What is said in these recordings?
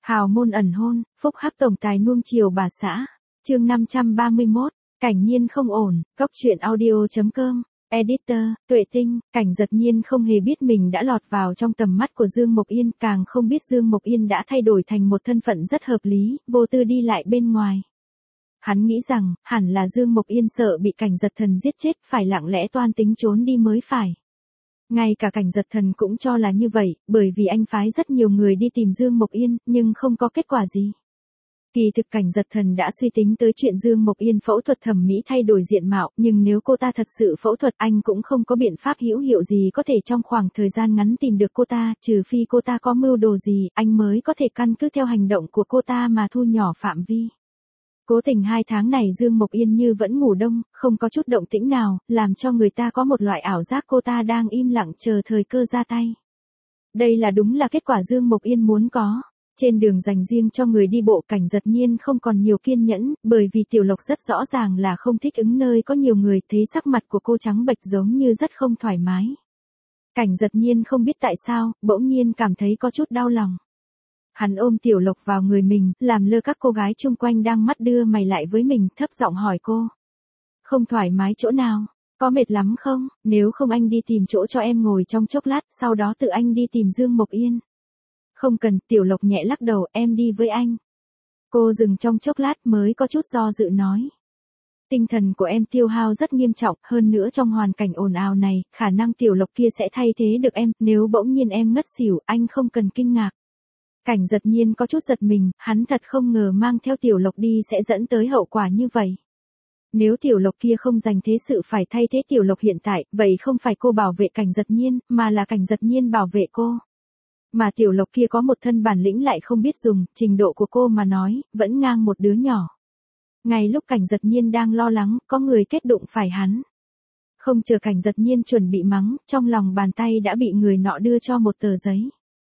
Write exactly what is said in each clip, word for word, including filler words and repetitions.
Hào môn ẩn hôn, phúc hắc tổng tài nuông chiều bà xã. Chương năm trăm ba mươi mốt, Cảnh Nhiên không ổn, Cốc truyện audio chấm com. Editor, Tuệ Tinh. Cảnh Giật Nhiên không hề biết mình đã lọt vào trong tầm mắt của Dương Mộc Yên, càng không biết Dương Mộc Yên đã thay đổi thành một thân phận rất hợp lý, vô tư đi lại bên ngoài. Hắn nghĩ rằng, hẳn là Dương Mộc Yên sợ bị Cảnh Giật Thần giết chết, phải lặng lẽ toan tính trốn đi mới phải. Ngay cả Cảnh Giật Thần cũng cho là như vậy, bởi vì anh phái rất nhiều người đi tìm Dương Mộc Yên, nhưng không có kết quả gì. Kỳ thực Cảnh Giật Thần đã suy tính tới chuyện Dương Mộc Yên phẫu thuật thẩm mỹ thay đổi diện mạo, nhưng nếu cô ta thật sự phẫu thuật, anh cũng không có biện pháp hữu hiệu gì có thể trong khoảng thời gian ngắn tìm được cô ta, trừ phi cô ta có mưu đồ gì, anh mới có thể căn cứ theo hành động của cô ta mà thu nhỏ phạm vi. Cố tình hai tháng này Dương Mộc Yên như vẫn ngủ đông, không có chút động tĩnh nào, làm cho người ta có một loại ảo giác cô ta đang im lặng chờ thời cơ ra tay. Đây là đúng là kết quả Dương Mộc Yên muốn có. Trên đường dành riêng cho người đi bộ, Cảnh Giật Nhiên không còn nhiều kiên nhẫn, bởi vì Tiểu Lộc rất rõ ràng là không thích ứng nơi có nhiều người, thấy sắc mặt của cô trắng bệch giống như rất không thoải mái. Cảnh Giật Nhiên không biết tại sao, bỗng nhiên cảm thấy có chút đau lòng. Hắn ôm Tiểu Lộc vào người mình, làm lơ các cô gái chung quanh đang mắt đưa mày lại với mình, thấp giọng hỏi cô. Không thoải mái chỗ nào? Có mệt lắm không? Nếu không anh đi tìm chỗ cho em ngồi trong chốc lát, sau đó tự anh đi tìm Dương Mộc Yên. Không cần, Tiểu Lộc nhẹ lắc đầu, em đi với anh. Cô dừng trong chốc lát mới có chút do dự nói. Tinh thần của em tiêu hao rất nghiêm trọng, hơn nữa trong hoàn cảnh ồn ào này, khả năng Tiểu Lộc kia sẽ thay thế được em, nếu bỗng nhiên em ngất xỉu, anh không cần kinh ngạc. Cảnh Giật Nhiên có chút giật mình, hắn thật không ngờ mang theo Tiểu Lộc đi sẽ dẫn tới hậu quả như vậy. Nếu Tiểu Lộc kia không dành thế sự phải thay thế Tiểu Lộc hiện tại, vậy không phải cô bảo vệ Cảnh Giật Nhiên, mà là Cảnh Giật Nhiên bảo vệ cô. Mà Tiểu Lộc kia có một thân bản lĩnh lại không biết dùng, trình độ của cô mà nói, vẫn ngang một đứa nhỏ. Ngay lúc Cảnh Giật Nhiên đang lo lắng, có người kết đụng phải hắn. Không chờ Cảnh Giật Nhiên chuẩn bị mắng, trong lòng bàn tay đã bị người nọ đưa cho một tờ giấy.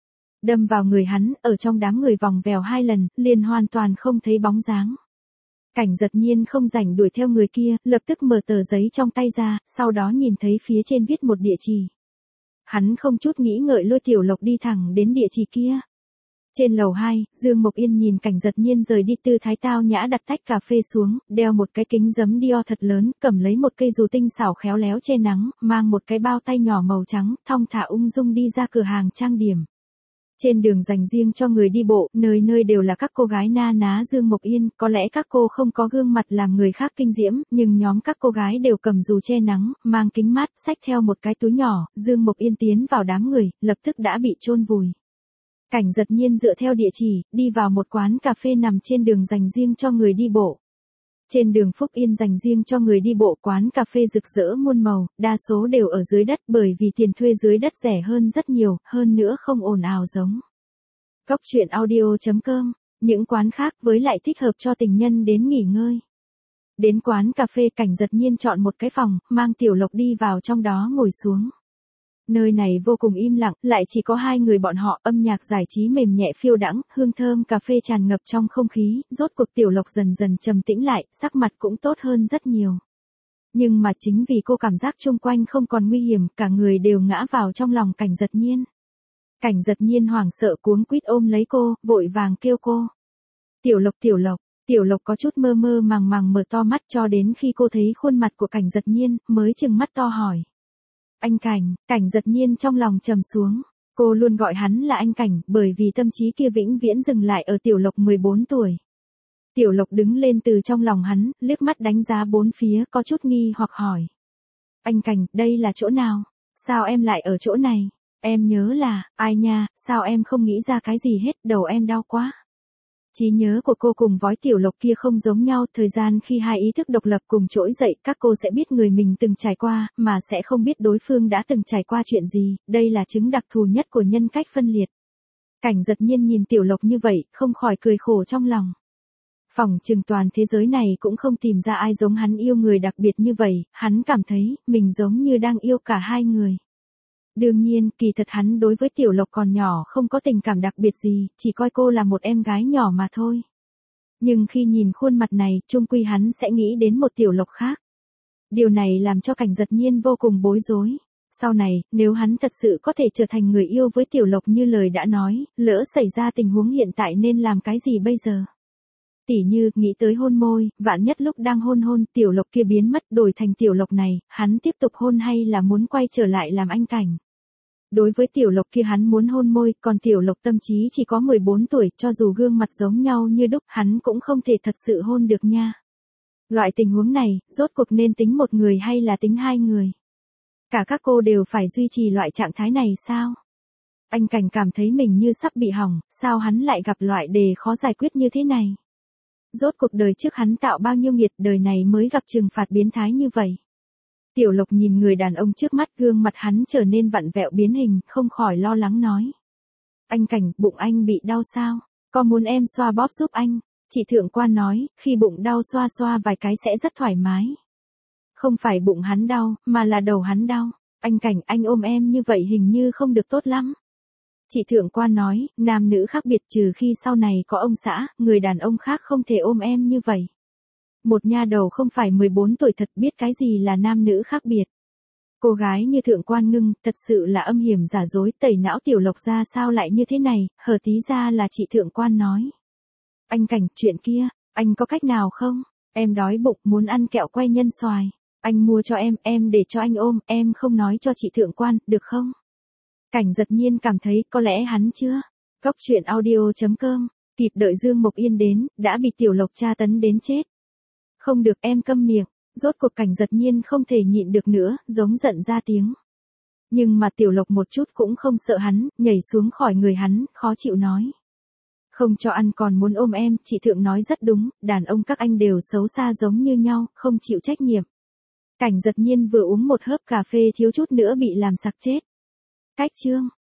Đâm vào người hắn, ở trong đám người vòng vèo hai lần, liền hoàn toàn không thấy bóng dáng. Cảnh Giật Nhiên không rảnh đuổi theo người kia, lập tức mở tờ giấy trong tay ra, sau đó nhìn thấy phía trên viết một địa chỉ. Hắn không chút nghĩ ngợi lôi Tiểu Lộc đi thẳng đến địa chỉ kia. Trên lầu hai, Dương Mộc Yên nhìn Cảnh Giật Nhiên rời đi, tư thái tao nhã đặt tách cà phê xuống, đeo một cái kính giấm Dior thật lớn, cầm lấy một cây dù tinh xảo khéo léo che nắng, mang một cái bao tay nhỏ màu trắng, thong thả ung dung đi ra cửa hàng trang điểm. Trên đường dành riêng cho người đi bộ, nơi nơi đều là các cô gái na ná Dương Mộc Yên, có lẽ các cô không có gương mặt làm người khác kinh diễm, nhưng nhóm các cô gái đều cầm dù che nắng, mang kính mát, xách theo một cái túi nhỏ, Dương Mộc Yên tiến vào đám người, lập tức đã bị chôn vùi. Cảnh Giật Nhiên dựa theo địa chỉ, đi vào một quán cà phê nằm trên đường dành riêng cho người đi bộ. Trên đường Phúc Yên dành riêng cho người đi bộ, quán cà phê rực rỡ muôn màu, đa số đều ở dưới đất bởi vì tiền thuê dưới đất rẻ hơn rất nhiều, hơn nữa không ồn ào giống Cốc truyện audio chấm com, những quán khác với lại thích hợp cho tình nhân đến nghỉ ngơi. Đến quán cà phê, Cảnh Giật Nhiên chọn một cái phòng, mang Tiểu Lộc đi vào trong đó ngồi xuống. Nơi này vô cùng im lặng, lại chỉ có hai người bọn họ, âm nhạc giải trí mềm nhẹ phiêu đãng, hương thơm cà phê tràn ngập trong không khí, rốt cuộc Tiểu Lộc dần dần trầm tĩnh lại, sắc mặt cũng tốt hơn rất nhiều. Nhưng mà chính vì cô cảm giác xung quanh không còn nguy hiểm, cả người đều ngã vào trong lòng Cảnh Giật Nhiên. Cảnh Giật Nhiên hoảng sợ cuống quýt ôm lấy cô, vội vàng kêu cô. Tiểu Lộc, Tiểu Lộc. Tiểu Lộc có chút mơ mơ màng màng mở to mắt, cho đến khi cô thấy khuôn mặt của Cảnh Giật Nhiên, mới trừng mắt to hỏi. Anh Cảnh. Cảnh Giật Nhiên trong lòng trầm xuống. Cô luôn gọi hắn là anh Cảnh, bởi vì tâm trí kia vĩnh viễn dừng lại ở Tiểu Lộc mười bốn tuổi. Tiểu Lộc đứng lên từ trong lòng hắn, liếc mắt đánh giá bốn phía, có chút nghi hoặc hỏi. Anh Cảnh, đây là chỗ nào? Sao em lại ở chỗ này? Em nhớ là, ai nha, sao em không nghĩ ra cái gì hết, đầu em đau quá. Trí nhớ của cô cùng với Tiểu Lộc kia không giống nhau, thời gian khi hai ý thức độc lập cùng trỗi dậy, các cô sẽ biết người mình từng trải qua, mà sẽ không biết đối phương đã từng trải qua chuyện gì, đây là chứng đặc thù nhất của nhân cách phân liệt. Cảnh Giật Nhiên nhìn Tiểu Lộc như vậy, không khỏi cười khổ trong lòng. Phỏng chừng toàn thế giới này cũng không tìm ra ai giống hắn yêu người đặc biệt như vậy, hắn cảm thấy, mình giống như đang yêu cả hai người. Đương nhiên, kỳ thật hắn đối với Tiểu Lộc còn nhỏ không có tình cảm đặc biệt gì, chỉ coi cô là một em gái nhỏ mà thôi. Nhưng khi nhìn khuôn mặt này, chung quy hắn sẽ nghĩ đến một Tiểu Lộc khác. Điều này làm cho Cảnh Giật Nhiên vô cùng bối rối. Sau này, nếu hắn thật sự có thể trở thành người yêu với Tiểu Lộc như lời đã nói, lỡ xảy ra tình huống hiện tại nên làm cái gì bây giờ? Tỉ như, nghĩ tới hôn môi, vạn nhất lúc đang hôn hôn, Tiểu Lộc kia biến mất đổi thành Tiểu Lộc này, hắn tiếp tục hôn hay là muốn quay trở lại làm anh Cảnh? Đối với Tiểu Lộc kia hắn muốn hôn môi, còn Tiểu Lộc tâm trí chỉ có mười bốn tuổi, cho dù gương mặt giống nhau như đúc, hắn cũng không thể thật sự hôn được nha. Loại tình huống này, rốt cuộc nên tính một người hay là tính hai người? Cả các cô đều phải duy trì loại trạng thái này sao? Anh Cảnh cảm thấy mình như sắp bị hỏng, sao hắn lại gặp loại đề khó giải quyết như thế này? Rốt cuộc đời trước hắn tạo bao nhiêu nghiệt, đời này mới gặp trừng phạt biến thái như vậy. Tiểu Lộc nhìn người đàn ông trước mắt, gương mặt hắn trở nên vặn vẹo biến hình, không khỏi lo lắng nói. Anh Cảnh, bụng anh bị đau sao? Có muốn em xoa bóp giúp anh? Chị thượng quan nói, khi bụng đau xoa xoa vài cái sẽ rất thoải mái. Không phải bụng hắn đau, mà là đầu hắn đau. Anh Cảnh, anh ôm em như vậy hình như không được tốt lắm. Chị thượng quan nói, nam nữ khác biệt, trừ khi sau này có ông xã, người đàn ông khác không thể ôm em như vậy. Một nha đầu không phải mười bốn tuổi thật biết cái gì là nam nữ khác biệt. Cô gái như thượng quan Ngưng, thật sự là âm hiểm giả dối, tẩy não Tiểu Lộc ra sao lại như thế này, hờ tí ra là chị thượng quan nói. Anh Cảnh, chuyện kia, anh có cách nào không? Em đói bụng, muốn ăn kẹo quay nhân xoài. Anh mua cho em, em để cho anh ôm, em không nói cho chị thượng quan, được không? Cảnh giật nhiên cảm thấy có lẽ hắn chưa. Cốc truyện audio chấm com, kịp đợi Dương Mộc Yên đến, đã bị Tiểu Lộc tra tấn đến chết. Không được, em câm miệng. Rốt cuộc Cảnh giật nhiên không thể nhịn được nữa, giống giận ra tiếng. Nhưng mà Tiểu Lộc một chút cũng không sợ hắn, nhảy xuống khỏi người hắn, khó chịu nói. Không cho ăn còn muốn ôm em, chị thượng nói rất đúng, đàn ông các anh đều xấu xa giống như nhau, không chịu trách nhiệm. Cảnh giật nhiên vừa uống một hớp cà phê thiếu chút nữa bị làm sặc chết. Cách chương.